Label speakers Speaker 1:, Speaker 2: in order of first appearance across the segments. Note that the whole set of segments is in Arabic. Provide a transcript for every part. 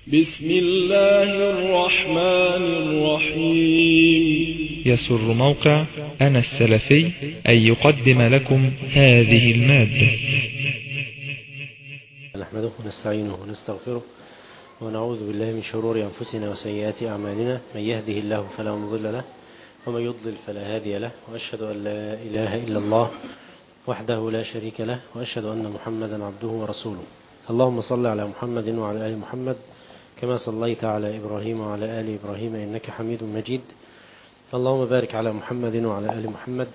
Speaker 1: بسم الله الرحمن الرحيم.
Speaker 2: يسر موقع أنا السلفي أن يقدم لكم هذه المادة.
Speaker 3: نحمده ونستعينه ونستغفره ونعوذ بالله من شرور أنفسنا وسيئات أعمالنا، من يهده الله فلا مضل له ومن يضلل فلا هادي له، وأشهد أن لا إله إلا الله وحده لا شريك له، وأشهد أن محمدا عبده ورسوله. اللهم صل على محمد وعلى آل محمد كما صليت على إبراهيم وعلى آل إبراهيم إنك حميد مجيد. اللهم بارك على محمد وعلى آل محمد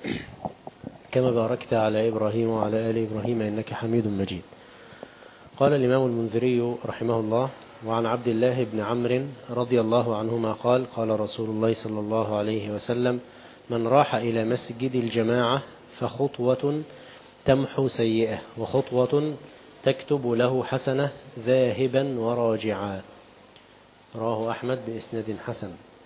Speaker 3: كما باركت على إبراهيم وعلى آل إبراهيم إنك حميد مجيد. قال الإمام المنذري رحمه الله: وعن عبد الله بن عمرو رضي الله عنهما قال: قال رسول الله صلى الله عليه وسلم: من راح إلى مسجد الجماعة فخطوة تمحو سيئة وخطوة تكتب له حسنة ذاهبا وراجعا. رواه أحمد بإسناد حسن.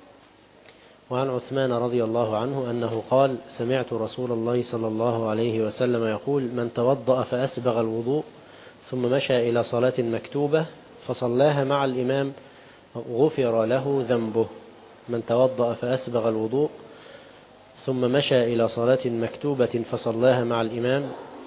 Speaker 3: وعن عثمان رضي الله عنه أنه قال: سمعت رسول الله صلى الله عليه وسلم يقول: من توضأ فأسبغ الوضوء ثم مشى إلى صلاة مكتوبة فصلاها مع الإمام غفر له ذنبه. من توضأ فأسبغ الوضوء ثم مشى إلى صلاة مكتوبة فصلاها مع الإمام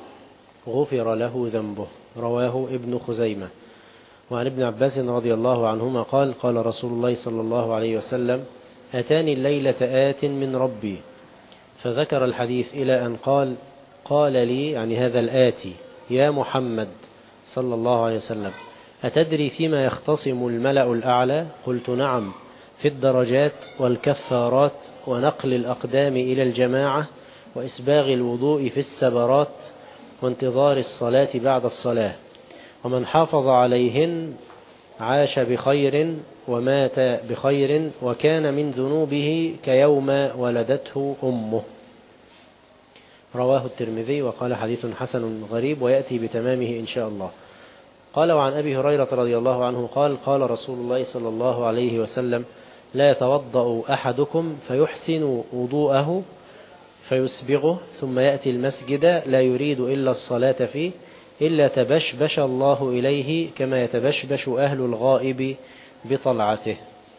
Speaker 3: غفر له ذنبه. رواه ابن خزيمة. وعن ابن عباس رضي الله عنهما قال: قال رسول الله صلى الله عليه وسلم: أتاني الليلة آت من ربي، فذكر الحديث إلى أن قال لي، يعني هذا الآتي: يا محمد صلى الله عليه وسلم، أتدري فيما يختصم الملأ الأعلى؟ قلت: نعم، في الدرجات والكفارات ونقل الأقدام إلى الجماعة وإسباغ الوضوء في السبرات وانتظار الصلاة بعد الصلاة، ومن حافظ عليهن عاش بخير ومات بخير وكان من ذنوبه كيوم ولدته أمه. رواه الترمذي وقال: حديث حسن غريب ويأتي بتمامه إن شاء الله. قال: وعن أبي هريرة رضي الله عنه قال: قال رسول الله صلى الله عليه وسلم: لا يتوضأ أحدكم فيحسن وضوءه فيسبغه ثم يأتي المسجد لا يريد إلا الصلاة فيه إلا تبشبش الله إليه كما يتبشبش أهل الغائب بطلعته.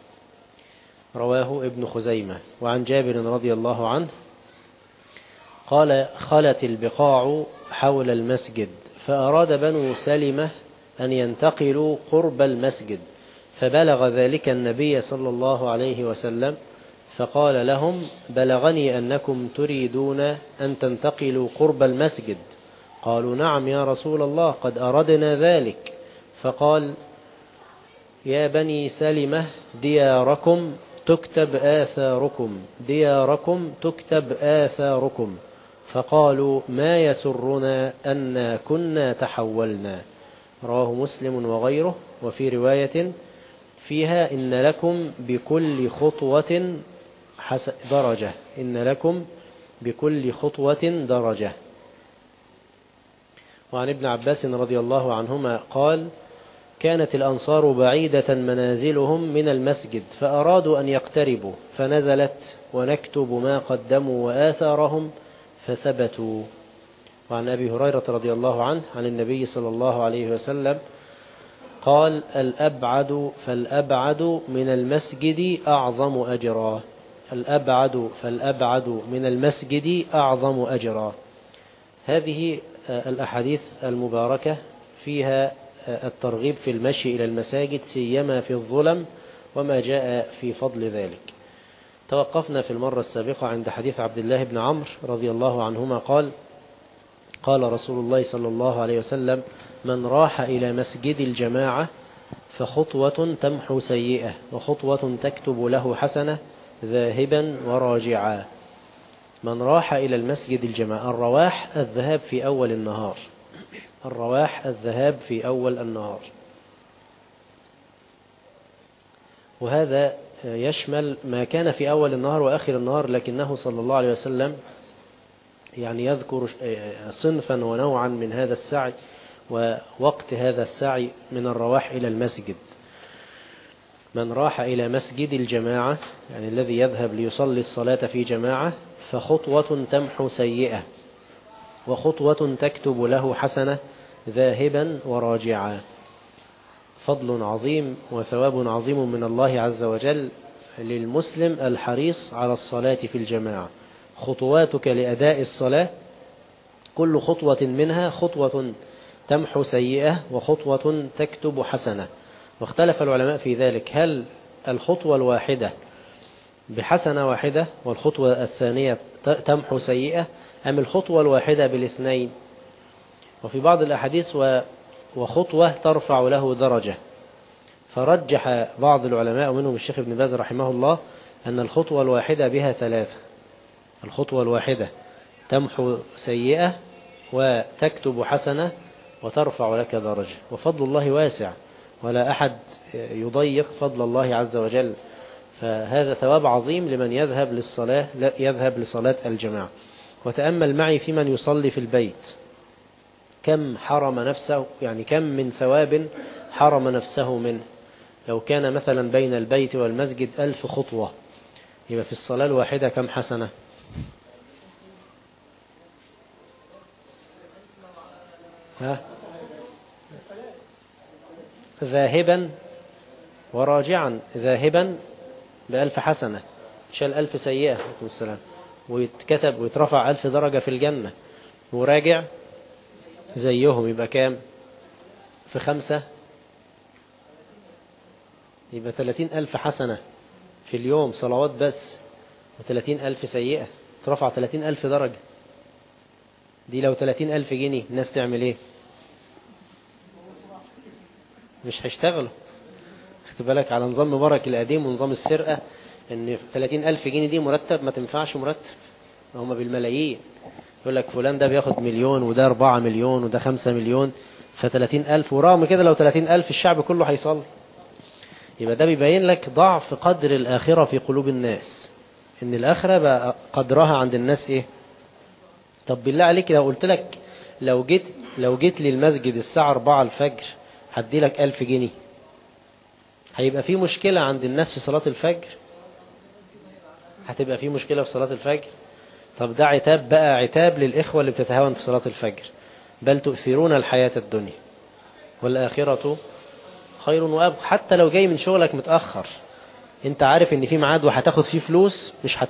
Speaker 3: رواه ابن خزيمة. وعن جابر رضي الله عنه قال: خلت البقاع حول المسجد، فأراد بنو سلمة أن ينتقلوا قرب المسجد، فبلغ ذلك النبي صلى الله عليه وسلم فقال لهم: بلغني أنكم تريدون أن تنتقلوا قرب المسجد. قالوا: نعم يا رسول الله، قد أردنا ذلك. فقال: يا بني سلمة، دياركم تكتب آثاركم، دياركم تكتب آثاركم. فقالوا: ما يسرنا أن كنا تحولنا. رواه مسلم وغيره. وفي رواية فيها: إن لكم بكل خطوة درجة، إن لكم بكل خطوة درجة. وعن ابن عباس رضي الله عنهما قال: كانت الأنصار بعيدة منازلهم من المسجد فأرادوا أن يقتربوا فنزلت: ونكتب ما قدموا وآثارهم فثبتوا. وعن أبي هريرة رضي الله عنه عن النبي صلى الله عليه وسلم قال: الأبعد فالأبعد من المسجد أعظم أجرا، الأبعد فالأبعد من المسجد أعظم أجرا. هذه الأحاديث المباركة فيها الترغيب في المشي إلى المساجد سيما في الظلم وما جاء في فضل ذلك. توقفنا في المرة السابقة عند حديث عبد الله بن عمرو رضي الله عنهما قال: قال رسول الله صلى الله عليه وسلم: من راح إلى مسجد الجماعة فخطوة تمحو سيئة وخطوة تكتب له حسنة ذاهبا وراجعا. من راح إلى المسجد الجماعة، الرواح الذهاب في أول النهار، الرواح الذهاب في أول النهار، وهذا يشمل ما كان في أول النهار وآخر النهار، لكنه صلى الله عليه وسلم يعني يذكر صنفا ونوعا من هذا السعي ووقت هذا السعي من الرواح إلى المسجد. من راح إلى مسجد الجماعة، يعني الذي يذهب ليصلي الصلاة في جماعة، فخطوة تمحو سيئة وخطوة تكتب له حسنة ذاهبا وراجعا. فضل عظيم وثواب عظيم من الله عز وجل للمسلم الحريص على الصلاة في الجماعة. خطواتك لأداء الصلاة كل خطوة منها خطوة تمحو سيئة وخطوة تكتب حسنة. واختلف العلماء في ذلك، هل الخطوة الواحدة بحسنة واحدة والخطوة الثانية تمحو سيئة، أم الخطوة الواحدة بالاثنين؟ وفي بعض الأحاديث وخطوة ترفع له درجة. فرجح بعض العلماء ومنهم الشيخ ابن باز رحمه الله أن الخطوة الواحدة بها 3. الخطوة الواحدة تمحو سيئة وتكتب حسنة وترفع لك درجة. وفضل الله واسع ولا أحد يضيق فضل الله عز وجل، فهذا ثواب عظيم لمن يذهب لصلاة الجماعة. وتأمل معي في من يصلي في البيت، كم حرم نفسه، يعني كم من ثواب حرم نفسه منه. لو كان مثلا بين البيت والمسجد 1000 خطوة، يبقى في الصلاة الواحدة كم حسنة؟ ذاهبا وراجعا، ذاهبا ب1000 حسنة، شال 1000 سيئة عليكم السلام، ويتكتب ويترفع 1000 درجة في الجنة. وراجع زيهم يبقى كام؟ في 5 يبقى 30,000 حسنة في اليوم صلوات بس، و30,000 سيئة، ترفع 30,000 درجة. دي لو 30,000 جنيه الناس تعمل ايه؟ مش هيشتغلوا. خد بالك على نظام مبارك القديم ونظام السرقة، ان 30,000 جنيه دي مرتب ما تنفعش مرتب، هم بالملايين. يقول لك فلان ده بياخد 1,000,000 وده 4 مليون وده 5 مليون، ف30,000. ورغم كده لو 30,000 الشعب كله هيصلي. يبقى ده بيبين لك ضعف قدر الآخرة في قلوب الناس، ان الآخرة بقى قدرها عند الناس ايه. طب بالله عليك لو قلت لك لو جيت للمسجد الساعة 4 الفجر هدي لك 1000 جنيه، هيبقى في مشكلة عند الناس في صلاة الفجر؟ هتبقى في مشكلة في صلاة الفجر؟ طب ده عتاب بقى، عتاب للإخوة اللي بتتهاون في صلاة الفجر. بل تؤثرون الحياة الدنيا والآخرة خير وأبقى. حتى لو جاي من شغلك متأخر، انت عارف ان في ميعاد وهتاخد فيه فلوس، مش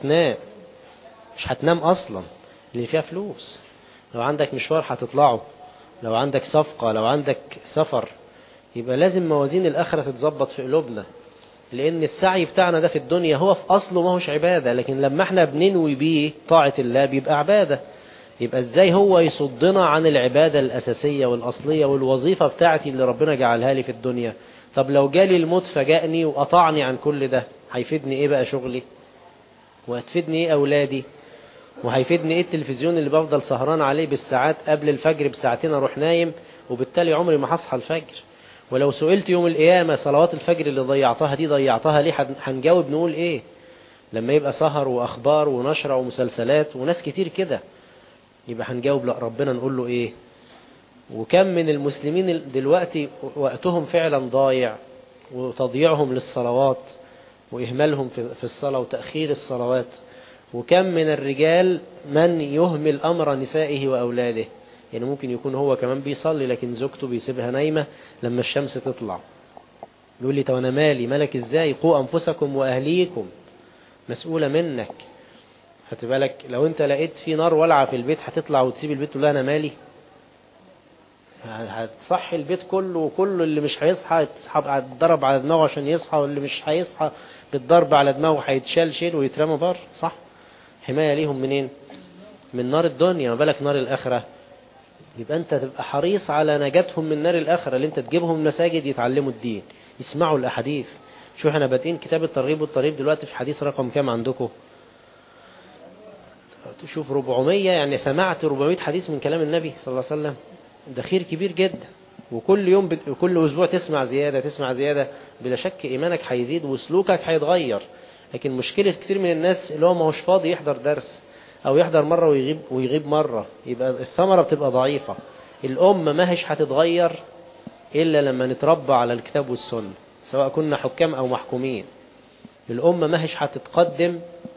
Speaker 3: هتنام اصلا لان فيها فلوس. لو عندك مشوار هتطلعه، لو عندك صفقة، لو عندك سفر، يبقى لازم موازين الآخرة تتظبط في قلوبنا. لأن السعي بتاعنا ده في الدنيا هو في أصله ما هوش عبادة، لكن لما احنا بننوي بيه طاعة الله بيبقى عبادة. يبقى ازاي هو يصدنا عن العبادة الأساسية والأصلية والوظيفة بتاعتي اللي ربنا جعلها لي في الدنيا؟ طب لو جالي الموت فجأني وقطعني عن كل ده، هيفيدني ايه بقى شغلي؟ وهتفيدني ايه أولادي؟ وهيفيدني ايه التلفزيون اللي بفضل سهران عليه بالساعات قبل الفجر بساعتين اروح نايم، وبالتالي عمري ما هصحى الفجر؟ ولو سئلت يوم القيامة صلوات الفجر اللي ضيعتها دي ضيعتها ليه، هنجاوب نقول ايه لما يبقى سهر واخبار ونشرة ومسلسلات وناس كتير كده؟ يبقى هنجاوب لا ربنا نقول له ايه؟ وكم من المسلمين دلوقتي وقتهم فعلا ضايع، وتضييعهم للصلوات وإهمالهم في الصلاة وتأخير الصلوات. وكم من الرجال من يهمل أمر نسائه وأولاده، يعني ممكن يكون هو كمان بيصلي لكن زوجته بيسيبها نايمة لما الشمس تطلع. يقول لي طب أنا مالك إزاي؟ قوا أنفسكم وأهليكم، مسؤولة منك. هتبالك لو أنت لقيت في نار ولعة في البيت هتطلع وتسيب البيت تقول أنا مالي؟ هتصحي البيت كله، وكل اللي مش هيصحى هيتضرب على دماغه عشان يصحى، واللي مش هيصحى بالضرب على دماغه هيتشال ويترمى بره، صح؟ حماية ليهم منين؟ من نار الدنيا، ما بالك نار الآخرة. يبقى أنت تبقى حريص على نجاتهم من نار الآخرة، اللي أنت تجيبهم المساجد يتعلموا الدين، يسمعوا الأحاديث. شو احنا بادئين كتاب الترغيب والترهيب دلوقتي في حديث رقم كام عندكم؟ تشوف 400، يعني سمعت 400 حديث من كلام النبي صلى الله عليه وسلم. ده خير كبير جدا. وكل يوم كل أسبوع تسمع زيادة، بلا شك إيمانك هيزيد وسلوكك هيتغير. لكن مشكلة كتير من الناس اللي هو ما هوش فاضي يحضر درس، أو يحضر مرة ويغيب مرة، يبقى الثمرة بتبقى ضعيفة. الأمة ما هيش هتتغير إلا لما نتربى على الكتاب والسنة، سواء كنا حكام أو محكومين. الأمة ما هيش هتتقدم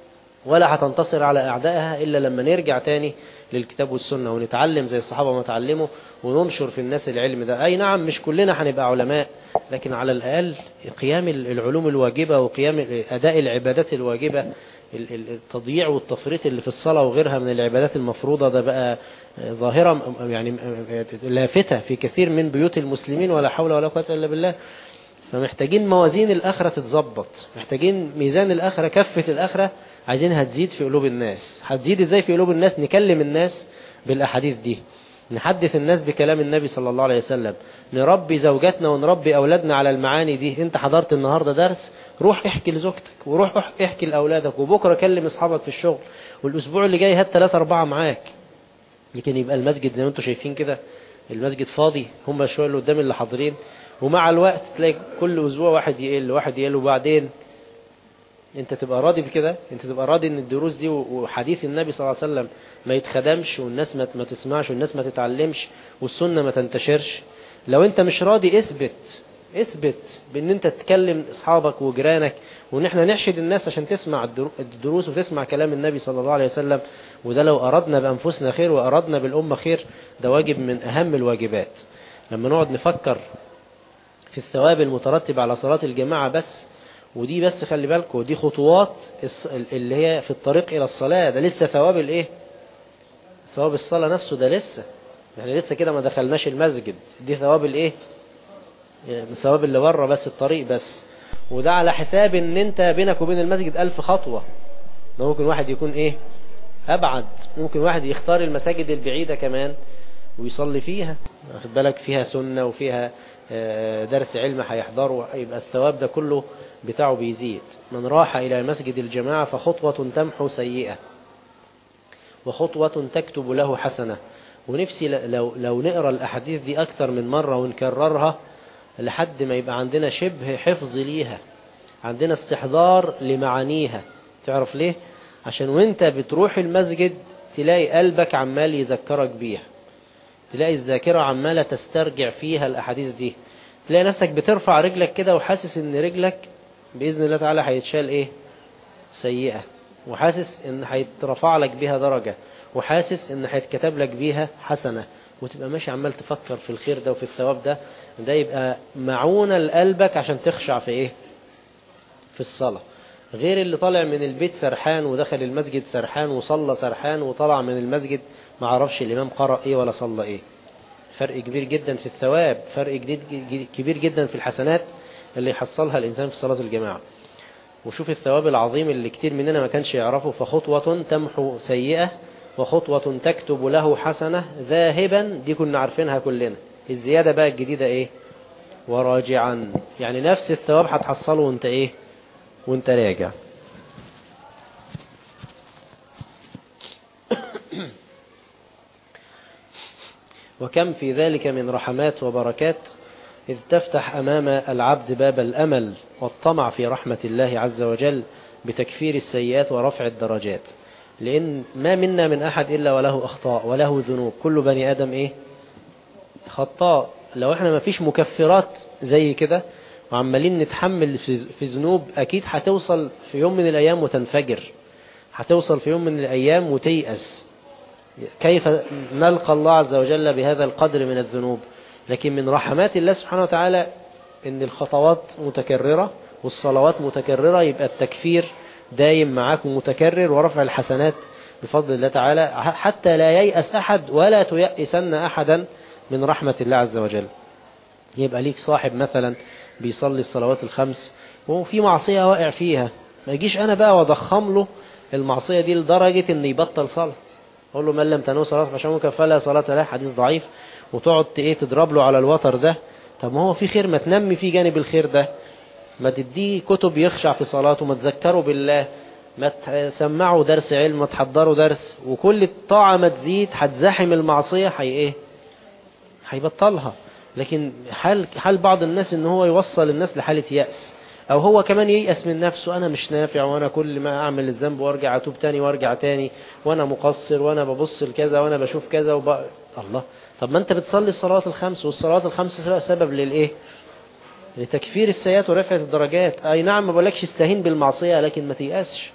Speaker 3: ولا هتنتصر على أعدائها إلا لما نرجع تاني للكتاب والسنة ونتعلم زي الصحابة ما تعلموا وننشر في الناس العلم ده. أي نعم مش كلنا هنبقى علماء، لكن على الأقل قيام العلوم الواجبة وقيام أداء العبادات الواجبة، التضييع والتفريط اللي في الصلاة وغيرها من العبادات المفروضة ده بقى ظاهرة يعني لافتة في كثير من بيوت المسلمين، ولا حول ولا قوة إلا بالله. فمحتاجين موازين الآخرة تتظبط، محتاجين ميزان الآخرة، كفة الآخرة عايزينها تزيد في قلوب الناس. هتزيد ازاي في قلوب الناس؟ نكلم الناس بالأحاديث دي، نحدث الناس بكلام النبي صلى الله عليه وسلم، نربي زوجاتنا ونربي أولادنا على المعاني دي. انت حضرت النهاردة درس، روح احكي لزوجتك وروح احكي لأولادك، وبكرة كلم اصحابك في الشغل، والأسبوع اللي جاي هات 3-4 معاك. لكن يبقى المسجد زي ما انتم شايفين كده، المسجد فاضي، هم شوية اللي قدام اللي حاضرين، ومع الوقت تلاقي كل أسبوع واحد يقل، وبعدين انت تبقى راضي بكده؟ انت تبقى راضي ان الدروس دي وحديث النبي صلى الله عليه وسلم ما يتخدمش، والناس ما تسمعش، والناس ما تتعلمش، والسنة ما تنتشرش؟ لو انت مش راضي اثبت بان انت تتكلم اصحابك وجيرانك، وان احنا نحشد الناس عشان تسمع الدروس وتسمع كلام النبي صلى الله عليه وسلم. وده لو اردنا بانفسنا خير واردنا بالامة خير، ده واجب من اهم الواجبات. لما نقعد نفكر في الثواب المترتب على صلاة الجماعة بس، ودي بس خلي بالكم دي خطوات اللي هي في الطريق إلى الصلاة، ده لسه ثواب الايه؟ ثواب الصلاة نفسه ده لسه، يعني لسه كده ما دخلناش المسجد، دي ثواب الايه؟ ثواب اللي بره بس، الطريق بس. وده على حساب ان انت بينك وبين المسجد 1000 خطوة. ده ممكن واحد يكون ايه؟ أبعد، ممكن واحد يختار المساجد البعيدة كمان ويصلي فيها، واخد بالك، فيها سنة وفيها درس علم هيحضره، يبقى الثواب ده كله بتاعه بيزيد. من راح إلى مسجد الجماعة فخطوة تمحو سيئة وخطوة تكتب له حسنة. ونفسي لو نقرأ الأحاديث دي أكتر من مرة ونكررها لحد ما يبقى عندنا شبه حفظ ليها، عندنا استحضار لمعانيها. تعرف ليه؟ عشان وانت بتروح المسجد تلاقي قلبك عمال يذكرك بيها، تلاقي الذاكرة عمالة تسترجع فيها الأحاديث دي، تلاقي نفسك بترفع رجلك كده وحاسس ان رجلك بإذن الله تعالى هيتشال ايه؟ سيئة، وحاسس ان هيترفع لك بيها درجة، وحاسس ان هيتكتب لك بيها حسنة، وتبقى ماشي عمال تفكر في الخير ده وفي الثواب ده. ده يبقى معونة لقلبك عشان تخشع في ايه؟ في الصلاة. غير اللي طالع من البيت سرحان ودخل المسجد سرحان وصلى سرحان وطلع من المسجد ما عرفش الإمام قرأ ايه ولا صلى ايه. فرق كبير جدا في الثواب، فرق كبير جدا في الحسنات اللي يحصلها الإنسان في صلاة الجماعة. وشوف الثواب العظيم اللي كتير مننا ما كانش يعرفه. فخطوة تمحو سيئة وخطوة تكتب له حسنة ذاهبا، دي كنا عارفينها كلنا. الزيادة بقى الجديدة ايه؟ وراجعا، يعني نفس الثواب هتحصله وانت ايه؟ وانت راجع. وكم في ذلك من رحمات وبركات إذ تفتح أمام العبد باب الأمل والطمع في رحمة الله عز وجل بتكفير السيئات ورفع الدرجات. لأن ما منا من أحد إلا وله أخطاء وله ذنوب، كل بني آدم إيه؟ خطاء. لو إحنا ما فيش مكفرات زي كده وعمالين نتحمل في ذنوب، أكيد هتوصل في يوم من الأيام وتنفجر، هتوصل في يوم من الأيام وتيأس. كيف نلقى الله عز وجل بهذا القدر من الذنوب؟ لكن من رحمات الله سبحانه وتعالى ان الخطوات متكررة والصلوات متكررة، يبقى التكفير دايم معاك ومتكرر، ورفع الحسنات بفضل الله تعالى، حتى لا ييأس أحد ولا تيأسن أحدا من رحمة الله عز وجل. يبقى ليك صاحب مثلا بيصلي الصلوات الخمس وفي معصية واقع فيها، ما يجيش أنا بقى وضخم له المعصية دي لدرجة ان يبطل صلاة، اقول له من لم تنو صلاة فشمك فلا صلاة له، حديث ضعيف، وتقعد ايه تضرب له على الوتر ده. طب ما هو في خير، ما تنمي في جانب الخير ده، ما تديه كتب يخشع في صلاته، ما تذكره بالله، ما تسمعه درس علم، ما تحضره درس، وكل الطاعة ما تزيد هتزاحم المعصية هيبطلها. لكن حال بعض الناس ان هو يوصل الناس لحالة يأس، او هو كمان ييأس من نفسه، انا مش نافع، وانا كل ما اعمل الذنب وارجع اتوب تاني وارجع تاني، وانا مقصر، وانا ببص لكذا، وانا بشوف كذا الله. طب ما انت بتصلي الصلوات الخمس، والصلوات الخمس سبب للايه؟ لتكفير السيئات ورفعة الدرجات. اي نعم ما بقولكش استهين بالمعصية، لكن ما تيأسش،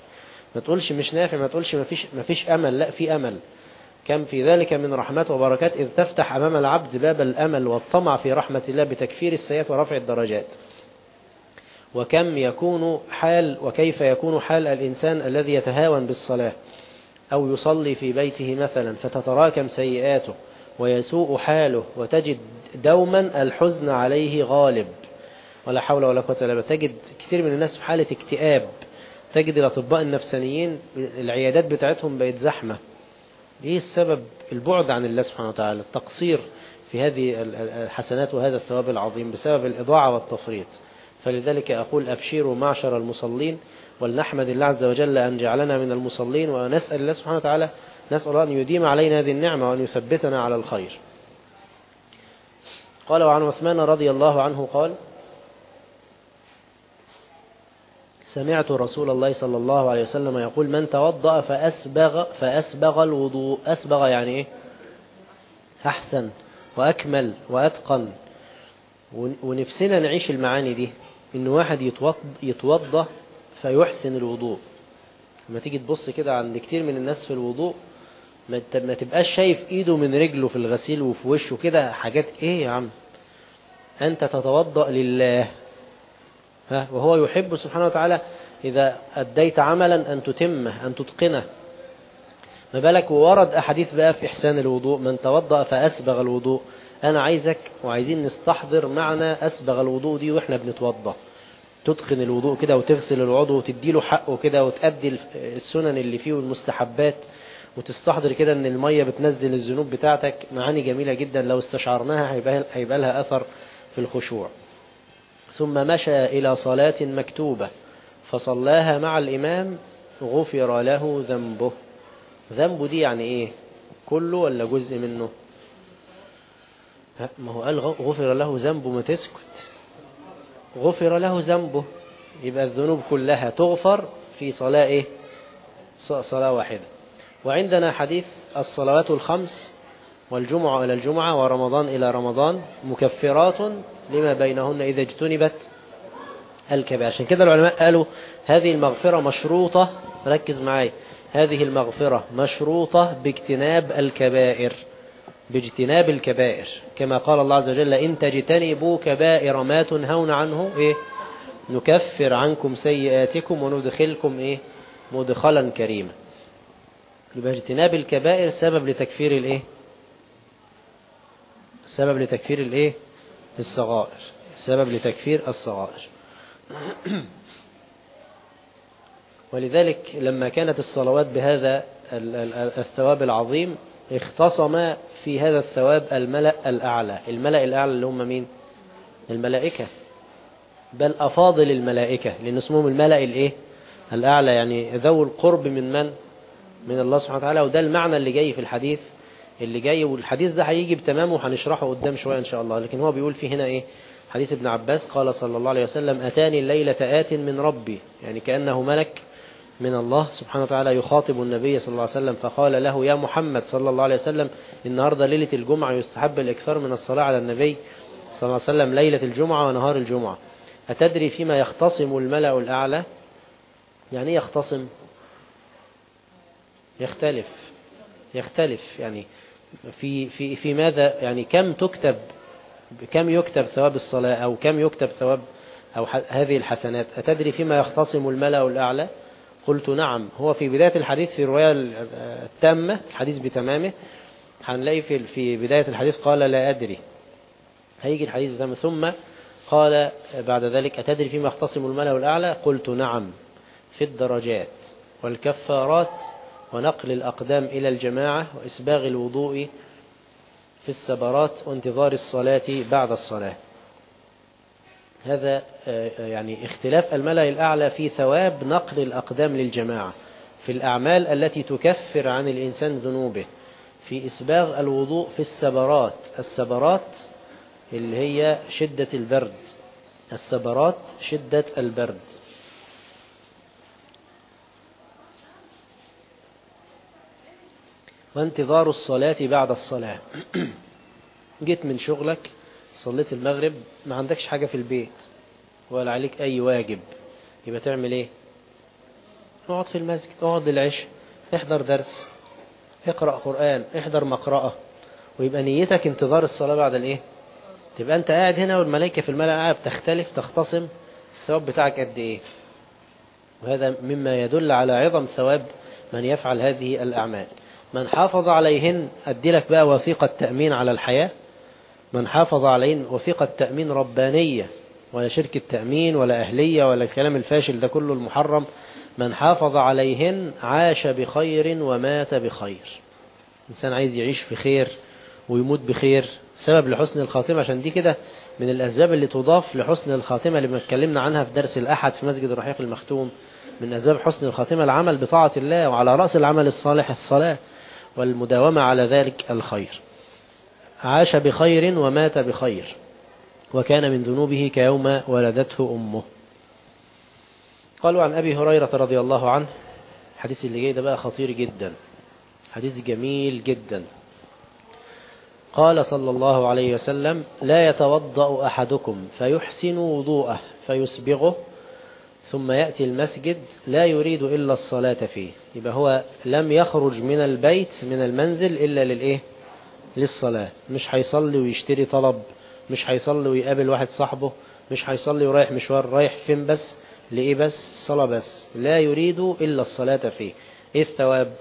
Speaker 3: ما تقولش مش نافع، ما تقولش ما فيش أمل، لا في أمل. كم في ذلك من رحمات وبركات إذ تفتح أمام العبد باب الأمل والطمع في رحمة الله بتكفير السيئات ورفع الدرجات. وكم يكون حال وكيف يكون حال الإنسان الذي يتهاون بالصلاة أو يصلي في بيته مثلا فتتراكم سيئاته ويسوء حاله، وتجد دوما الحزن عليه غالب، ولا حول ولا قوة إلا بالله. تجد كثير من الناس في حالة اكتئاب، تجد الأطباء النفسانيين العيادات بتاعتهم بقت زحمة. ايه السبب؟ البعد عن الله سبحانه وتعالى، التقصير في هذه الحسنات وهذا الثواب العظيم بسبب الإضاعة والتفريط. فلذلك أقول أبشروا معشر المصلين، ولنحمد الله عز وجل أن جعلنا من المصلين، ونسأل الله سبحانه وتعالى، نسأل الله أن يديم علينا هذه النعمة وأن يثبتنا على الخير. قال وعن عثمان رضي الله عنه قال: سمعت رسول الله صلى الله عليه وسلم يقول: من توضأ فأسبغ الوضوء. أسبغ يعني إيه؟ أحسن وأكمل وأتقن. ونفسنا نعيش المعاني دي، إن واحد يتوضأ فيحسن الوضوء. لما تيجي تبص كده عند كتير من الناس في الوضوء، ما تبقاش شايف إيده من رجله في الغسيل وفي وشه كده حاجات. إيه يا عم؟ أنت تتوضأ لله، وهو يحب سبحانه وتعالى إذا أديت عملا أن تتمه، أن تتقنه. ما بالك وورد أحاديث بقى في إحسان الوضوء: من توضأ فأسبغ الوضوء. أنا عايزك وعايزين نستحضر معنى أسبغ الوضوء دي وإحنا بنتوضأ. تتقن الوضوء كده وتغسل العضو وتديله حقه كده وتأدي السنن اللي فيه والمستحبات، وتستحضر كده أن المية بتنزل الذنوب بتاعتك. معاني جميلة جدا لو استشعرناها هيبقى لها أثر في الخشوع. ثم مشى إلى صلاة مكتوبة فصلاها مع الإمام غفر له ذنبه. ذنبه دي يعني إيه؟ كله ولا جزء منه؟ ما هو قال غفر له ذنبه، ما تسكت. غفر له ذنبه، يبقى الذنوب كلها تغفر في صلاة إيه؟ صلاة واحدة. وعندنا حديث: الصلوات الخمس والجمعة إلى الجمعة ورمضان إلى رمضان مكفرات لما بينهن إذا اجتنبت الكبائر. عشان كده العلماء قالوا هذه المغفرة مشروطة، ركز معي، هذه المغفرة مشروطة باجتناب الكبائر، باجتناب الكبائر، كما قال الله عز وجل: إن تجتنبوا كبائر ما تنهون عنه إيه؟ نكفر عنكم سيئاتكم وندخلكم إيه؟ مدخلا كريما. يبقى اجتناب الكبائر سبب لتكفير الإيه؟ سبب لتكفير الإيه؟ الصغائر، سبب لتكفير الصغائر. ولذلك لما كانت الصلوات بهذا الثواب العظيم، اختصم في هذا الثواب الملأ الأعلى. الملأ الأعلى اللي هم مين؟ الملائكة، بل أفاضل الملائكة، لأن اسمهم الملأ الإيه؟ الأعلى، يعني ذو القرب من الله سبحانه وتعالى. وده المعنى اللي جاي في الحديث اللي جاي، والحديث ده هيجي بتمامه وهنشرحه قدام شوية إن شاء الله. لكن هو بيقول فيه هنا إيه؟ حديث ابن عباس قال صلى الله عليه وسلم: أتاني الليلة آت من ربي، يعني كأنه ملك من الله سبحانه وتعالى يخاطب النبي صلى الله عليه وسلم، فقال له: يا محمد صلى الله عليه وسلم، النهاردة ليلة الجمعة، يستحب الإكثار من الصلاة على النبي صلى الله عليه وسلم ليلة الجمعة ونهار الجمعة. أتدري فيما يختصم الملأ الأعلى؟ يعني يختصم، يختلف يعني في ماذا، يعني كم يكتب ثواب الصلاة، أو كم يكتب ثواب أو هذه الحسنات. أتدري فيما يختصم الملأ الأعلى؟ قلت نعم. هو في بداية الحديث في الرواية التامة، الحديث بتمامه، هنلاقي في بداية الحديث قال لا أدري، هيجي الحديث بتمامه. ثم قال بعد ذلك: أتدري فيما يختصم الملأ الأعلى؟ قلت نعم، في الدرجات والكفارات ونقل الأقدام إلى الجماعة وإسباغ الوضوء في السبرات وانتظار الصلاة بعد الصلاة. هذا يعني اختلاف الملأ الأعلى في ثواب نقل الأقدام للجماعة في الأعمال التي تكفر عن الإنسان ذنوبه، في إسباغ الوضوء في السبرات. السبرات اللي هي شدة البرد، السبرات شدة البرد. وانتظار الصلاة بعد الصلاة. جيت من شغلك، صليت المغرب، ما عندكش حاجة في البيت ولا عليك أي واجب، يبقى تعمل إيه؟ اقعد في المسجد، اقعد للعشاء، احضر درس، اقرأ قرآن، احضر مقرأة، ويبقى نيتك انتظار الصلاة بعد الايه. تبقى انت قاعد هنا والملائكة في الملأ قاعد بتختلف تختصم الثواب بتاعك قد ايه. وهذا مما يدل على عظم ثواب من يفعل هذه الأعمال. من حافظ عليهن أدي لك بقى وثيقة تأمين على الحياة. من حافظ عليهن وثيقة تأمين ربانية، ولا شركة تأمين ولا أهلية ولا الكلام الفاشل ده كله المحرم. من حافظ عليهن عاش بخير ومات بخير. إنسان عايز يعيش في خير ويموت بخير، سبب لحسن الخاتمة. عشان دي كده من الأسباب اللي تضاف لحسن الخاتمة اللي اتكلمنا عنها في درس الأحد في مسجد الرحيق المختوم. من أسباب حسن الخاتمة العمل بطاعة الله، وعلى رأس العمل الصالح الصلاة والمداومة على ذلك الخير. عاش بخير ومات بخير، وكان من ذنوبه كيوم ولدته أمه. قالوا عن أبي هريرة رضي الله عنه، الحديث اللي جاي ده بقى خطير جدا، حديث جميل جدا. قال صلى الله عليه وسلم: لا يتوضأ أحدكم فيحسن وضوءه فيسبغه ثم يأتي المسجد لا يريد إلا الصلاة فيه. يبقى هو لم يخرج من البيت من المنزل إلا للإيه؟ للصلاة. مش هيصلي ويشتري طلب، مش هيصلي ويقابل واحد صاحبه، مش هيصلي ورايح مشوار. رايح فين بس؟ لإيه بس؟ الصلاة بس. لا يريد إلا الصلاة فيه. إيه الثواب؟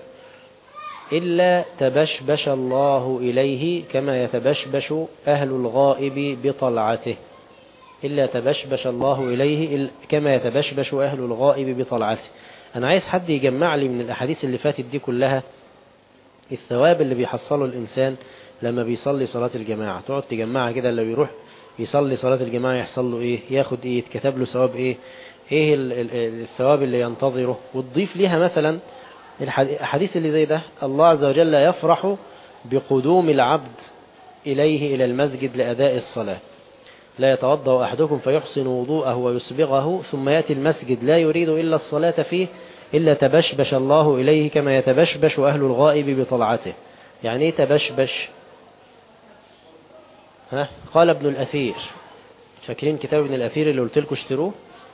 Speaker 3: إلا تبشبش الله إليه كما يتبشبش أهل الغائب بطلعته. إلا تبشبش الله إليه كما يتبشبش أهل الغائب بطلعته. أنا عايز حد يجمع لي من الأحاديث اللي فاتت دي كلها الثواب اللي بيحصله الإنسان لما بيصلي صلاة الجماعة. تقعد تجمعها كده، اللي بيروح يصلي صلاة الجماعة يحصل له إيه، ياخد إيه، يتكتب له ثواب إيه، إيه الثواب اللي ينتظره. وتضيف ليها مثلا الحديث اللي زي ده: الله عز وجل يفرح بقدوم العبد إليه إلى المسجد لأداء الصلاة. لا يتوضأ أحدكم فيحسن وضوءه ويسبغه ثم يأتي المسجد لا يريد إلا الصلاة فيه إلا تبشبش الله إليه كما يتبشبش أهل الغائب بطلعته. يعني إيه تبشبش؟ قال ابن الأثير، فاكرين كتاب ابن الأثير اللي قلت لكم اشتروه؟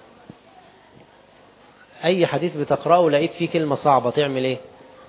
Speaker 3: أي حديث بتقرأه لقيت فيه كلمة صعبة تعمل إيه؟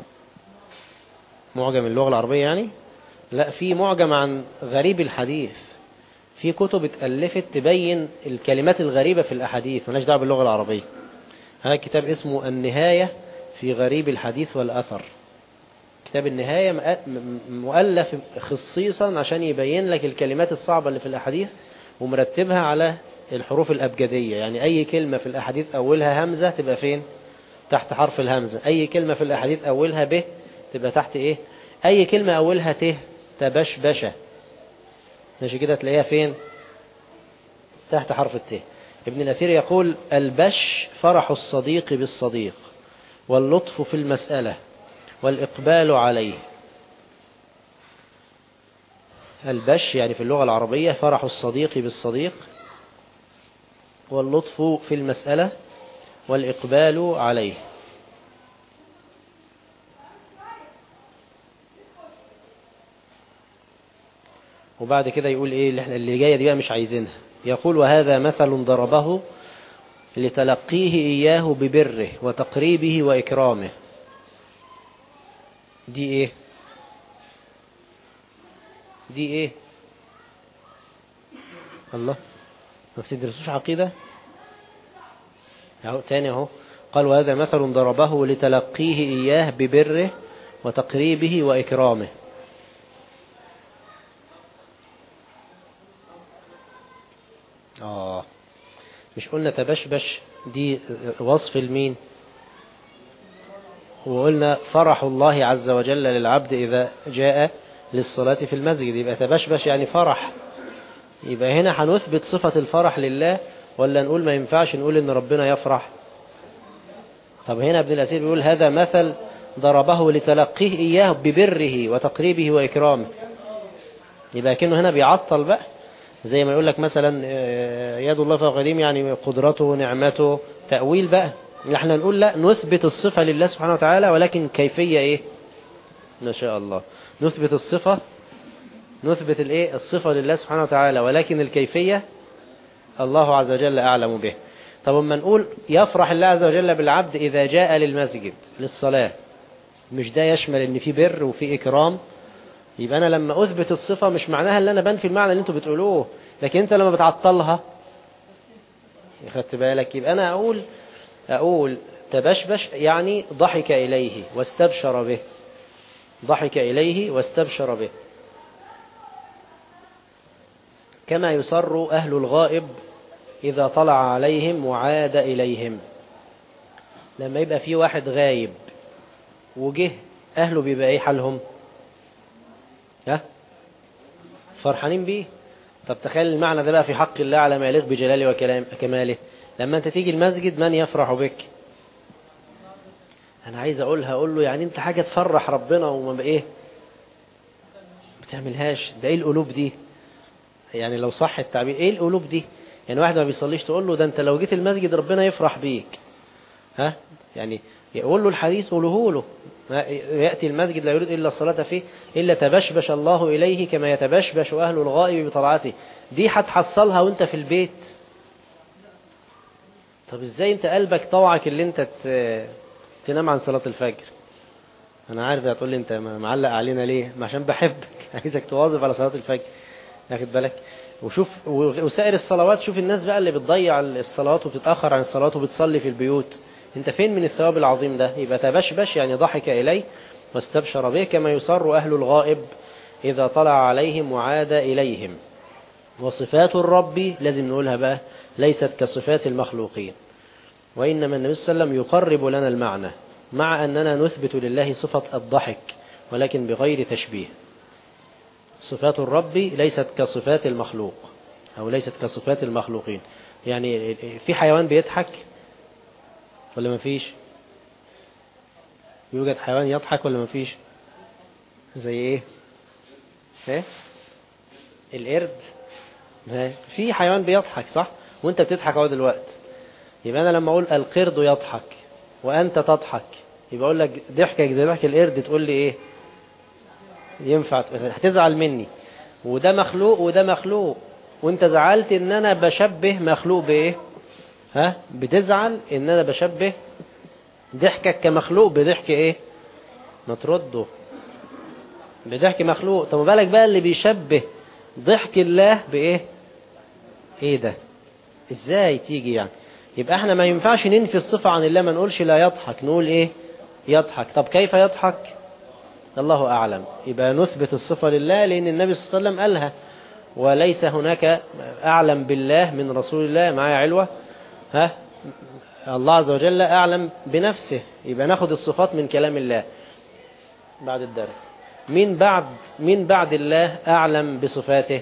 Speaker 3: معجم اللغة العربية يعني؟ لا، في معجم عن غريب الحديث. في كتب اتألفت تبين الكلمات الغريبة في الأحاديث، مالهاش دعوة باللغة العربية. هذا كتاب اسمه النهاية في غريب الحديث والأثر. كتاب النهاية مؤلف خصيصا عشان يبين لك الكلمات الصعبة اللي في الأحاديث، ومرتبها على الحروف الأبجدية. يعني أي كلمة في الأحاديث أولها همزة تبقى فين؟ تحت حرف الهمزة. أي كلمة في الأحاديث أولها ب تبقى تحت إيه؟ أي كلمة أولها ت تبشبشة، ماشي كده، تلاقيها فين؟ تحت حرف الت. ابن الأثير يقول: البش فرح الصديق بالصديق، واللطف في المسألة، والإقبال عليه. البش يعني في اللغة العربية فرح الصديق بالصديق، واللطف في المسألة، والإقبال عليه. وبعد كده يقول إيه اللي جاية دي بقى مش عايزينها. يقول: وهذا مثل ضربه لتلقيه إياه ببره وتقريبه وإكرامه. دي إيه؟ دي إيه؟ الله، ما بتدرسوش عقيدة؟ اهو تاني اهو. قال: وهذا مثل ضربه لتلقيه إياه ببره وتقريبه وإكرامه. مش قلنا تبشبش دي وصف المين؟ وقلنا فرح الله عز وجل للعبد إذا جاء للصلاة في المسجد. يبقى تبشبش يعني فرح. يبقى هنا هنثبت صفة الفرح لله، ولا نقول ما ينفعش نقول إن ربنا يفرح؟ طب هنا ابن الأثير بيقول: هذا مثل ضربه لتلقيه إياه ببره وتقريبه وإكرامه. يبقى كأنه هنا بيعطل بقى، زي ما يقول لك مثلا يد الله فوق أيديهم، يعني قدرته نعمته، تأويل بقى. احنا نقول لا، نثبت الصفة لله سبحانه وتعالى، ولكن كيفية ايه؟ ما شاء الله، نثبت الصفة، نثبت الايه؟ الصفة لله سبحانه وتعالى، ولكن الكيفية الله عز وجل أعلم به. طب اما نقول يفرح الله عز وجل بالعبد إذا جاء للمسجد للصلاة، مش ده يشمل ان في بر وفي إكرام؟ يبقى أنا لما أثبت الصفة مش معناها اللي أنا بنفي المعنى اللي انتوا بتقولوه، لكن انت لما بتعطلها خدت بالك. يبقى أنا أقول تبشبش يعني ضحك إليه واستبشر به، ضحك إليه واستبشر به، كما يسر أهل الغائب إذا طلع عليهم وعاد إليهم. لما يبقى في واحد غايب وجه أهله بيبقى إيه حالهم؟ فرحانين بيه. طب تخيل المعنى ده بقى في حق الله على ما يليق بجلاله وكماله. لما أنت تيجي المسجد من يفرح بك؟ أنا عايز أقول له يعني أنت حاجة تفرح ربنا وما بإيه بتعملهاش. ده إيه القلوب دي؟ يعني لو صح التعبير إيه القلوب دي؟ يعني واحد ما بيصليش تقول له ده أنت لو جيت المسجد ربنا يفرح بيك. يعني يقول له الحديث قوله له يأتي المسجد لا يريد إلا الصلاة فيه إلا تبشبش الله إليه كما يتبشبش أهل الغائب بطلعته. دي هتحصلها وانت في البيت. طب ازاي انت قلبك طوعك اللي انت تنام عن صلاة الفجر؟ انا عارف هتقول لي انت معلق علينا ليه؟ ما عشان بحبك عايزك تواظب على صلاة الفجر، واخد بالك؟ وشوف وسائر الصلوات، شوف الناس بقى اللي بتضيع الصلوات وبتتأخر عن الصلاة وبتصلي في البيوت، انت فين من الثواب العظيم ده؟ يبقى تبشبش يعني ضحك إليه واستبشر به كما يسر أهل الغائب إذا طلع عليهم وعاد إليهم. وصفات الرب لازم نقولها بقى ليست كصفات المخلوقين، وإنما النبي صلى الله عليه وسلم يقرب لنا المعنى، مع أننا نثبت لله صفة الضحك ولكن بغير تشبيه. صفات الرب ليست كصفات المخلوق أو ليست كصفات المخلوقين. يعني في حيوان بيضحك ولا ما فيش؟ يوجد حيوان يضحك ولا ما فيش؟ زي ايه؟ القرد. في حيوان بيضحك صح؟ وانت بتضحك اهو دلوقتي. يبقى انا لما اقول القرد يضحك وانت تضحك يبقى اقول لك ضحكك زي ضحك القرد، تقول لي ايه؟ ينفع؟ هتزعل مني. وده مخلوق وده مخلوق، وانت زعلت ان انا بشبه مخلوق بايه؟ بتزعل ان انا بشبه ضحكك كمخلوق بضحك ايه؟ ما ترده بضحك مخلوق. طب ما بالك بقى اللي بيشبه ضحك الله بايه؟ ايه ده؟ ازاي تيجي يعني؟ يبقى احنا ما ينفعش ننفي الصفة عن الله، ما نقولش لا يضحك، نقول ايه؟ يضحك. طب كيف يضحك؟ الله اعلم. يبقى نثبت الصفة لله لان النبي صلى الله عليه وسلم قالها، وليس هناك اعلم بالله من رسول الله. معايا علوة؟ الله عز وجل أعلم بنفسه. يبقى ناخد الصفات من كلام الله بعد الدرس. مين بعد الله أعلم بصفاته؟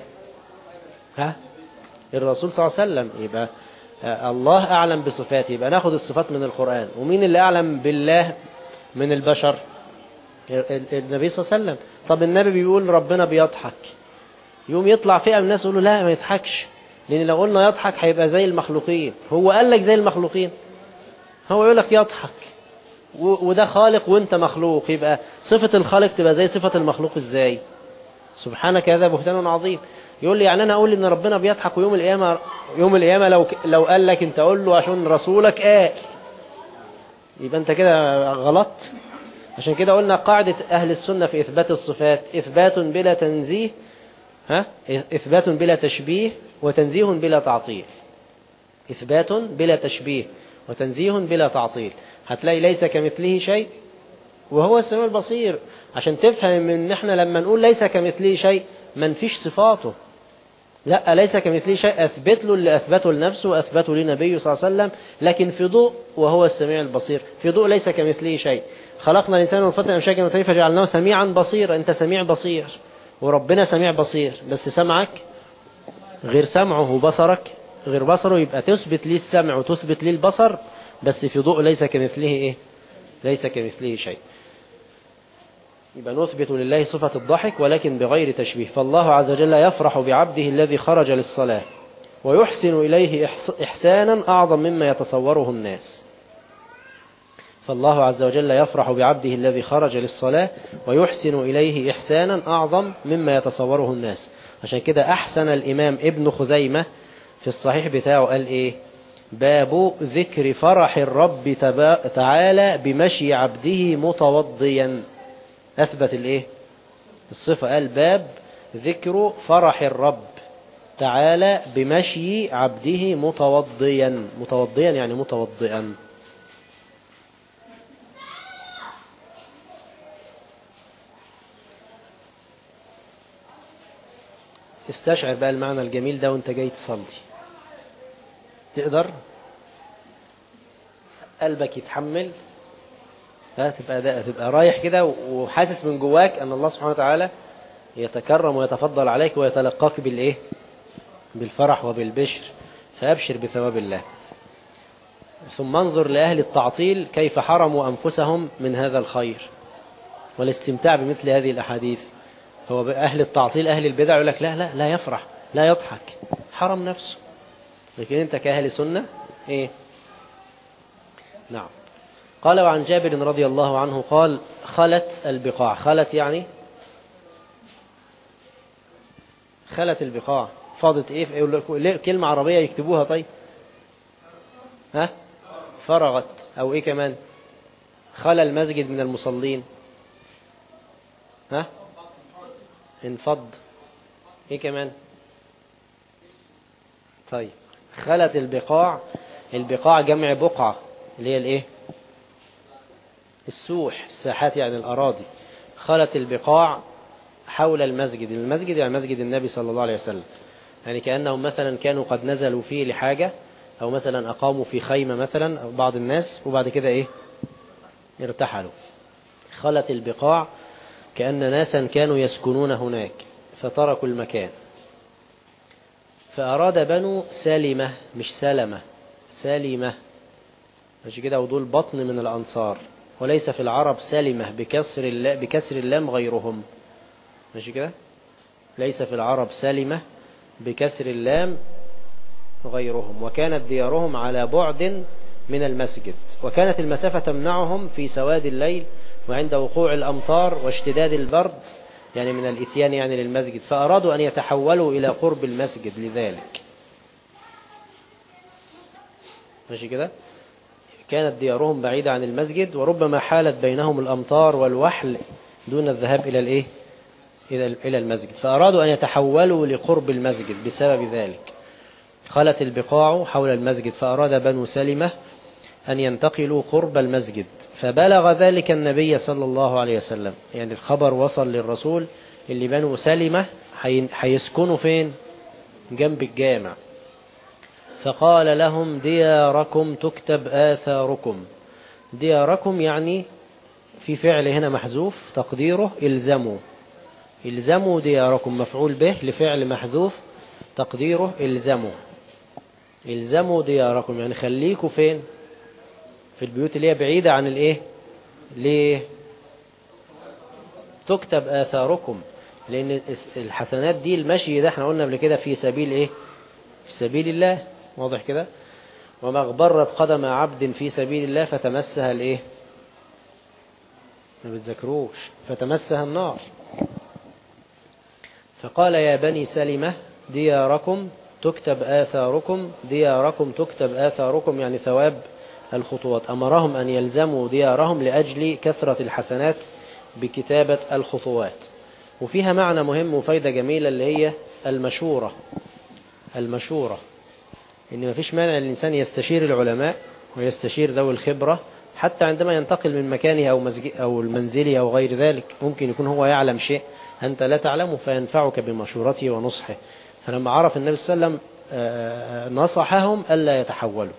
Speaker 3: الرسول صلى الله عليه وسلم. يبقى الله أعلم بصفاته، يبقى ناخد الصفات من القرآن. ومين اللي أعلم بالله من البشر؟ النبي صلى الله عليه وسلم. طب النبي بيقول ربنا بيضحك، يوم يطلع فئة من الناس يقولوا لا ما يضحكش، لأن لو قلنا يضحك هيبقى زي المخلوقين. هو قال لك زي المخلوقين؟ هو يقول لك يضحك وده خالق وانت مخلوق، يبقى صفة الخالق تبقى زي صفة المخلوق ازاي؟ سبحانك هذا بهتان عظيم. يقول لي يعني انا اقول ان ربنا بيضحك ويوم القيامة لو قال لك انت قول له عشان رسولك قال، يبقى انت كده غلط. عشان كده قلنا قاعدة اهل السنة في اثبات الصفات اثبات بلا تنزيه، اثبات بلا تشبيه وتنزيه بلا تعطيل. اثبات بلا تشبيه وتنزيه بلا تعطيل. هتلاقي ليس كمثله شيء وهو السميع البصير. عشان تفهم ان احنا لما نقول ليس كمثله شيء ما نفيش صفاته، لا، ليس كمثله شيء اثبت له اللي اثبته لنفسه واثبته لنبيه صلى الله عليه وسلم، لكن في ضوء وهو السميع البصير، في ضوء ليس كمثله شيء. خلقنا الانسان من نطفة امشاج نبتليه فجعلناه سميعا بصيرا. انت سميع بصير وربنا سميع بصير، بس سمعك غير سمعه وبصرك غير بصره. يبقى تثبت لي السمع وتثبت لي البصر، بس في ضوء ليس كمثله ايه؟ ليس كمثله شيء. يبقى نثبت لله صفة الضحك ولكن بغير تشبيه. فالله عز وجل يفرح بعبده الذي خرج للصلاة ويحسن إليه إحسانا أعظم مما يتصوره الناس. فالله عز وجل يفرح بعبده الذي خرج للصلاة ويحسن إليه إحسانا أعظم مما يتصوره الناس. عشان كده أحسن الإمام ابن خزيمة في الصحيح بتاعه قال إيه؟ باب ذكر فرح الرب تعالى بمشي عبده متوضيا. أثبت الإيه؟ الصفة. قال باب ذكر فرح الرب تعالى بمشي عبده متوضيا. متوضيا يعني متوضئا. استشعر بقى المعنى الجميل ده وانت جاي تصلي. تقدر قلبك يتحمل، تبقى رايح كده وحاسس من جواك أن الله سبحانه وتعالى يتكرم ويتفضل عليك ويتلقاك بالإيه؟ بالفرح وبالبشر، فأبشر بثواب الله. ثم انظر لأهل التعطيل كيف حرموا أنفسهم من هذا الخير والاستمتاع بمثل هذه الأحاديث. هو أهل التعطيل أهل البدع يقول لك لا يفرح لا يضحك، حرم نفسه. لكن أنت كأهل سنة إيه؟ نعم. قال وعن جابر رضي الله عنه قال خلت البقاع. خلت يعني خلت البقاع. فاضت إيه؟ كلمة عربية يكتبوها. طيب ها؟ فرغت. أو إيه كمان؟ خلى المسجد من المصلين. ها؟ انفض. إيه كمان؟ طيب خلت البقاع. البقاع جمع بقعة اللي هي الإيه؟ السوح. الساحات يعني الأراضي. خلت البقاع حول المسجد. المسجد يعني مسجد النبي صلى الله عليه وسلم. يعني كأنهم مثلا كانوا قد نزلوا فيه لحاجة، أو مثلا أقاموا في خيمة مثلا أو بعض الناس، وبعد كده إيه؟ ارتحلوا. خلت البقاع كأن ناسا كانوا يسكنون هناك فتركوا المكان. فأراد بنو سالمة، مش سلمة، سالمة، مش كده؟ ودول بطن من الأنصار. وليس في العرب سالمة بكسر اللام غيرهم، مش كده؟ ليس في العرب سالمة بكسر اللام غيرهم. وكانت ديارهم على بعد من المسجد، وكانت المسافة تمنعهم في سواد الليل وعند وقوع الأمطار واشتداد البرد، يعني من الإتيان يعني للمسجد. فأرادوا أن يتحولوا إلى قرب المسجد لذلك، ماشي كده؟ كانت ديارهم بعيدة عن المسجد، وربما حالت بينهم الأمطار والوحل دون الذهاب إلى الإيه؟ إلى المسجد. فأرادوا أن يتحولوا لقرب المسجد بسبب ذلك. خلت البقاع حول المسجد، فأراد بنو سلمة أن ينتقلوا قرب المسجد. فبلغ ذلك النبي صلى الله عليه وسلم، يعني الخبر وصل للرسول اللي بنو سلمة هيسكنوا فين؟ جنب الجامع. فقال لهم دياركم تكتب آثاركم. دياركم يعني في فعل هنا محذوف تقديره إلزموا. إلزموا دياركم مفعول به لفعل محذوف تقديره إلزموا. إلزموا دياركم يعني خليكوا فين؟ في البيوت اللي هي بعيدة عن الإيه؟ ليه؟ تكتب آثاركم، لأن الحسنات دي المشي ده احنا قلنا قبل كده في سبيل إيه؟ في سبيل الله، واضح كده؟ وما اغبرت قدم عبد في سبيل الله فتمسها الإيه؟ ما بتذكروش، فتمسها النار. فقال يا بني سلمة دياركم تكتب آثاركم. دياركم تكتب آثاركم يعني ثواب الخطوات. أمرهم أن يلزموا ديارهم لأجل كثرة الحسنات بكتابة الخطوات. وفيها معنى مهم وفايدة جميلة اللي هي المشورة. المشورة إن ما فيش مانع الإنسان يستشير العلماء ويستشير ذوي الخبرة حتى عندما ينتقل من مكانه أو المنزل أو غير ذلك. ممكن يكون هو يعلم شيء أنت لا تعلمه فينفعك بمشورته ونصحه. فلما عرف النبي صلى الله عليه وسلم نصحهم ألا يتحولوا.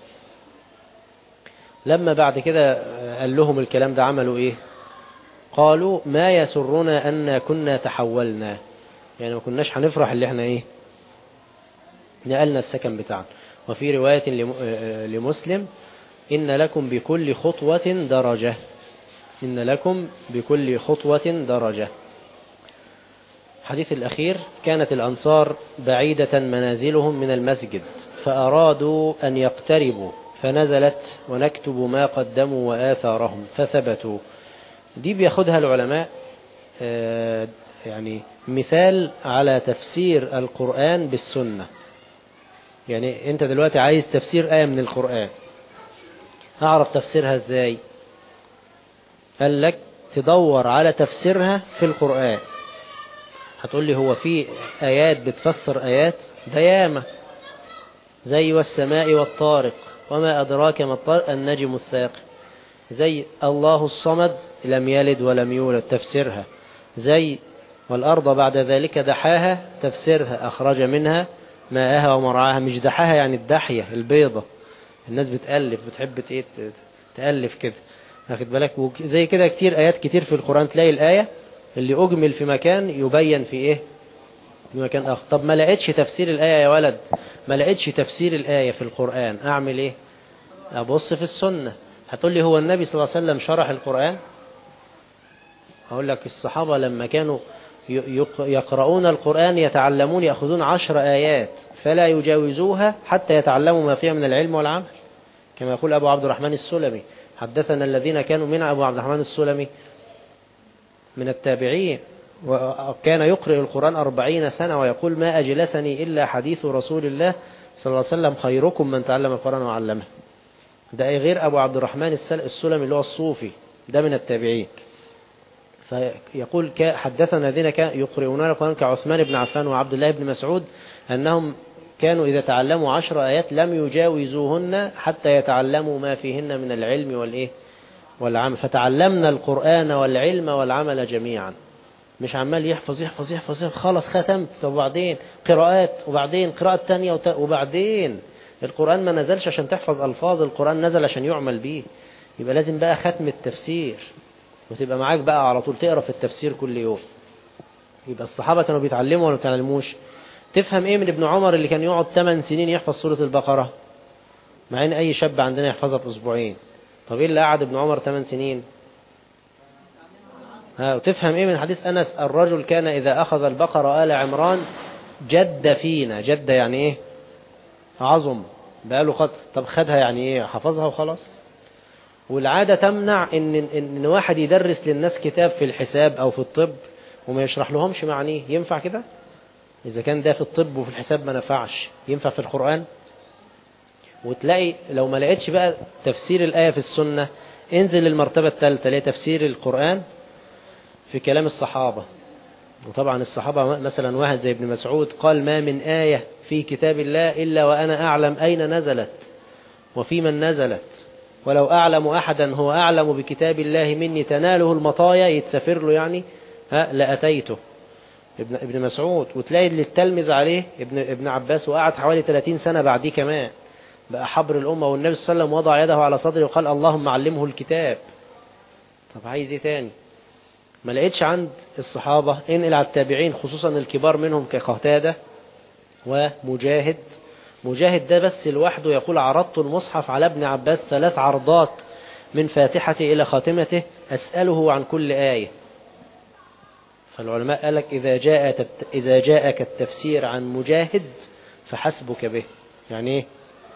Speaker 3: لما بعد كده قال لهم الكلام ده عملوا إيه؟ قالوا ما يسرنا أن كنا تحولنا، يعني ما كناش هنفرح اللي احنا إيه؟ نقلنا السكن بتاعنا. وفي رواية لمسلم إن لكم بكل خطوة درجة. إن لكم بكل خطوة درجة. الحديث الأخير كانت الأنصار بعيدة منازلهم من المسجد فأرادوا أن يقتربوا فنزلت ونكتب ما قدموا وآثارهم فثبتوا. دي بياخدها العلماء يعني مثال على تفسير القرآن بالسنة. يعني انت دلوقتي عايز تفسير آية من القرآن، اعرف تفسيرها ازاي؟ قال لك تدور على تفسيرها في القرآن. هتقول لي هو في آيات بتفسر آيات؟ ده ياما، زي والسماء والطارق وما أدراك ما الطارق النجم الثاقب، زي الله الصمد لم يلد ولم يولد تفسيرها، زي والأرض بعد ذلك دحاها تفسيرها أخرج منها ماءها ومرعاها. مش دحاها يعني الدحية البيضة، الناس بتألف بتحب تألف كده، واخد بالك؟ زي كده كتير آيات كتير في القرآن تلاقي الآية اللي أجمل في مكان يبين في إيه في مكان آخر. طب ما لقيتش تفسير الآية يا ولد، ما لقيتش تفسير الآية في القرآن، أعمل إيه؟ أبص في السنة. هتقول لي هو النبي صلى الله عليه وسلم شرح القرآن؟ أقول لك الصحابة لما كانوا يقرؤون القرآن يتعلمون يأخذون 10 آيات فلا يجاوزوها حتى يتعلموا ما فيها من العلم والعمل، كما يقول أبو عبد الرحمن السلمي. حدثنا الذين كانوا من أبو عبد الرحمن السلمي من التابعين، وكان يقرأ القرآن 40 سنة ويقول ما أجلسني إلا حديث رسول الله صلى الله عليه وسلم خيركم من تعلم القرآن وعلمه. ده غير أبو عبد الرحمن السلمي اللي هو الصوفي، ده من التابعين. فيقول حدثنا الذين كانوا يقرؤون القرآن كعثمان بن عفان وعبد الله بن مسعود أنهم كانوا إذا تعلموا 10 آيات لم يجاوزوهن حتى يتعلموا ما فيهن من العلم والإيه والعمل. فتعلمنا القرآن والعلم والعمل جميعا، مش عمال يحفظ يحفظ يحفظ يحفظ خلاص ختمت، وبعدين قراءات، وبعدين قراءة تانية وبعدين القرآن ما نزلش عشان تحفظ ألفاظ، القرآن نزل عشان يعمل به. يبقى لازم بقى ختم التفسير وتبقى معاك بقى على طول تقرأ في التفسير كل يوم. يبقى الصحابة كانوا بيتعلموا ولا بيتعلموش؟ تفهم ايه من ابن عمر اللي كان يقعد 8 سنين يحفظ سورة البقرة، مع ان اي شاب عندنا يحفظها في اسبوعين؟ طب ايه اللي قعد ابن عمر 8 سنين؟ وتفهم ايه من حديث انس الرجل كان اذا اخذ البقرة آل عمران جد فينا؟ جد يعني ايه؟ عظم بقاله قد. طب خدها يعني ايه؟ حفظها وخلاص. والعادة تمنع ان واحد يدرس للناس كتاب في الحساب او في الطب وما يشرح لهمش معانيه. ينفع كده؟ اذا كان ده في الطب وفي الحساب ما نفعش، ينفع في القرآن؟ وتلاقي لو ما لقيتش بقى تفسير الآية في السنة، انزل للمرتبة الثالثة اللي هي تفسير القرآن في كلام الصحابة. وطبعا الصحابة مثلا واحد زي ابن مسعود قال ما من آية في كتاب الله إلا وأنا أعلم أين نزلت وفي من نزلت، ولو أعلم أحدا هو أعلم بكتاب الله مني تناله المطايا، يتسافر له يعني، لأتيته. ابن مسعود. وتلاقي اللي التلمذ عليه ابن عباس، وقعد حوالي 30 سنة بعديه كمان، بقى حبر الأمة. والنبي صلى الله عليه وسلم وضع يده على صدره وقال اللهم علمه الكتاب. طب عايز ايه تاني؟ ما لقيتش عند الصحابة، انقل على التابعين خصوصا الكبار منهم كقتادة ومجاهد. مجاهد ده بس لوحده يقول عرضت المصحف على ابن عباس 3 عرضات من فاتحته إلى خاتمته أسأله عن كل آية. فالعلماء قالك إذا جاءك التفسير عن مجاهد فحسبك به. يعني ايه؟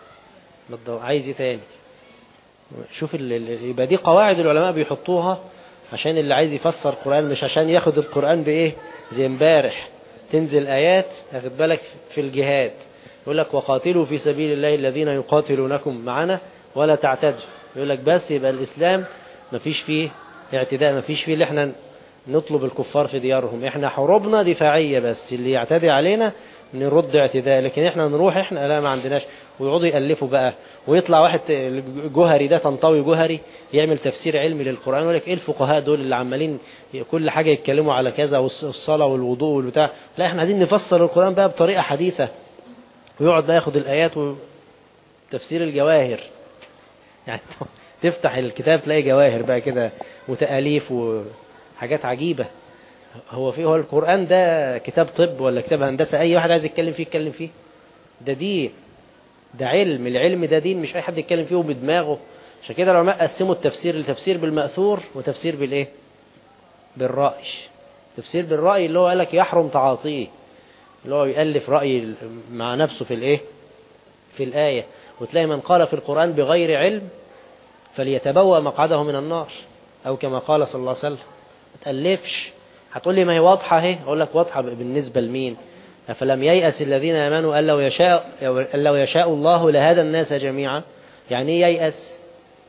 Speaker 3: عايز ايه تاني؟ شوف يبقى دي قواعد العلماء بيحطوها عشان اللي عايز يفسر القرآن، مش عشان ياخد القرآن بإيه زي امبارح تنزل آيات أخذ بالك في الجهاد يقول لك وقاتلوا في سبيل الله الذين يقاتلونكم معنا ولا تعتدوا. يقول لك بس يبقى الإسلام ما فيش فيه اعتداء، ما فيش فيه اللي احنا نطلب الكفار في ديارهم، احنا حروبنا دفاعية بس اللي يعتدي علينا نرد اعتداء، لكن احنا نروح احنا لا ما عندناش. ويقعدوا يألفوا بقى، ويطلع واحد جهري ده طنطاوي جهري يعمل تفسير علمي للقرآن ويقول لك ايه الفقهاء دول اللي عمالين كل حاجة يتكلموا على كذا والصلاة والوضوء والبتاع، لا احنا عايزين نفسر القرآن بقى بطريقة حديثة. ويقعد بقى ياخد الآيات وتفسير الجواهر، يعني تفتح الكتاب تلاقي جواهر بقى كده وتأليف وحاجات عجيبة. هو القرآن ده كتاب طب ولا كتاب هندسة؟ أي واحد عايز يتكلم فيه يتكلم فيه. ده دين، ده علم، العلم ده دين، مش أي حد يتكلم فيه بدماغه. عشان كده العلماء قسموا التفسير لتفسير بالمأثور وتفسير بالإيه؟ بالرأي. تفسير بالرأي اللي هو قالك يحرم تعاطيه، اللي هو يألف رأي مع نفسه في الإيه؟ في الآية. وتلاقي من قال في القرآن بغير علم فليتبوأ مقعده من النار، أو كما قال صلى الله عليه وسلم. ما تألفش. هتقول لي ما هي واضحة اهي، اقول لك واضحة بالنسبة لمين؟ أفلم ييأس الذين آمنوا أن لو يشاء الله لهدى الناس جميعا. يعني ايه ييأس؟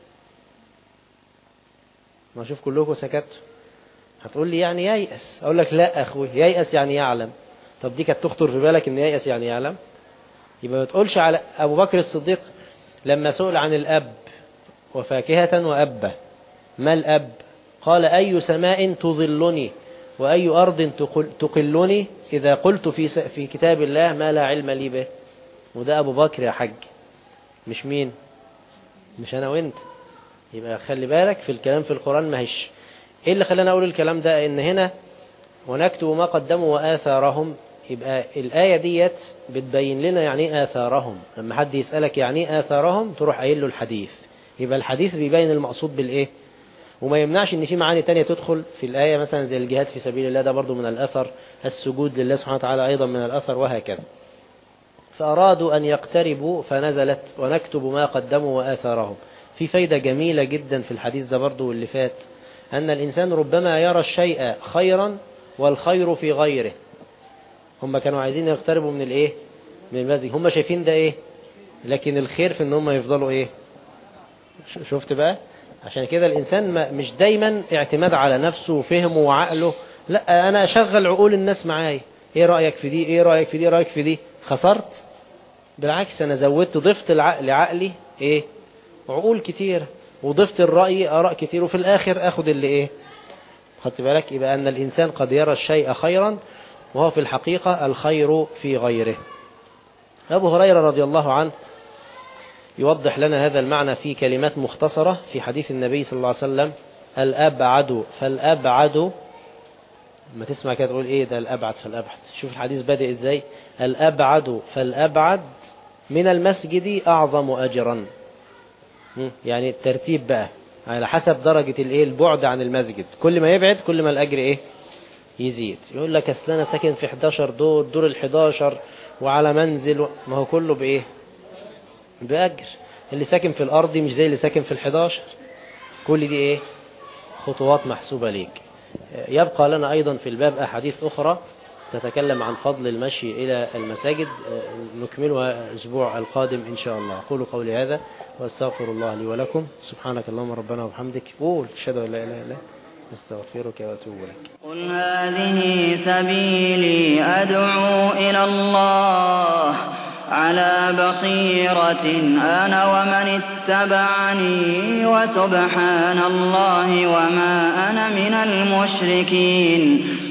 Speaker 3: ما أشوف كلكم سكتوا. هتقول لي يعني ييأس، أقول لك لا أخوي، ييأس يعني يعلم. طب دي كانت تخطر في بالك إن ييأس يعني يعلم؟ يبقى ما تقولش على أبو بكر الصديق لما سئل عن الأب وفاكهة وأبة، ما الأب؟ قال أي سماء تظلني وأي أرض تقلني إذا قلت في كتاب الله ما لا علم لي به. وده أبو بكر يا حج، مش مين؟ مش أنا وإنت. يبقى خلي بالك في الكلام في القرآن ما هيش. إيه اللي خلاني أقول الكلام ده؟ إن هنا ونكتب ما قدموا وآثارهم. يبقى الآية ديت بتبين لنا يعني إيه آثارهم. لما حد يسألك يعني إيه آثارهم تروح قايل له الحديث. يبقى الحديث بيبين المقصود بالإيه. وما يمنعش ان في معاني تانية تدخل في الآية، مثلا زي الجهاد في سبيل الله، ده برضو من الأثر. السجود لله سبحانه وتعالى أيضا من الأثر، وهكذا. فأرادوا أن يقتربوا فنزلت ونكتب ما قدموا وآثارهم. في فايدة جميلة جدا في الحديث ده برضو واللي فات، أن الإنسان ربما يرى الشيء خيرا والخير في غيره. هم كانوا عايزين يقتربوا من الإيه؟ من المسجد، هم شايفين ده إيه؟ لكن الخير في ان هم يفضلوا إيه؟ شفت بقى؟ عشان كده الإنسان مش دايما اعتماد على نفسه وفهمه وعقله. لا، أنا أشغل عقول الناس معاي. إيه رأيك في دي؟ إيه رأيك في دي؟ إيه رأيك في دي؟ خسرت. بالعكس، أنا ضفت لعقلي إيه؟ عقول كتير، وضفت الرأي آراء كتير، وفي الآخر أخد اللي إيه؟ خدت بالك؟ يبقى أن الإنسان قد يرى الشيء خيرا وهو في الحقيقة الخير في غيره. أبو هريرة رضي الله عنه يوضح لنا هذا المعنى في كلمات مختصرة في حديث النبي صلى الله عليه وسلم: الأبعد فالأبعد. ما تسمع كده تقول إيه ده الأبعد فالأبعد. شوف الحديث بادئ إزاي: الأبعد فالأبعد من المسجد أعظم أجرا. يعني الترتيب بقى على حسب درجة الإيه البعد عن المسجد. كل ما يبعد كل ما الأجر إيه يزيد. يقول لك أصل أنا ساكن في 11 دور ال11 وعلى منزل ما هو كله بإيه؟ بأجر. اللي ساكن في الأرض مش زي اللي ساكن في ال11. كل دي إيه؟ خطوات محسوبة ليك. يبقى لنا أيضا في الباب أحاديث أخرى تتكلم عن فضل المشي إلى المساجد، نكملها الأسبوع القادم إن شاء الله. أقول قولي هذا وأستغفر الله لي ولكم. سبحانك اللهم ربنا وبحمدك، قول أشهد أن لا إله إلا أنت أستغفرك وأتوب إليك.
Speaker 4: قل هذه سبيلي أدعو إلى الله على بصيرة أنا ومن اتبعني وسبحان الله وما أنا من المشركين.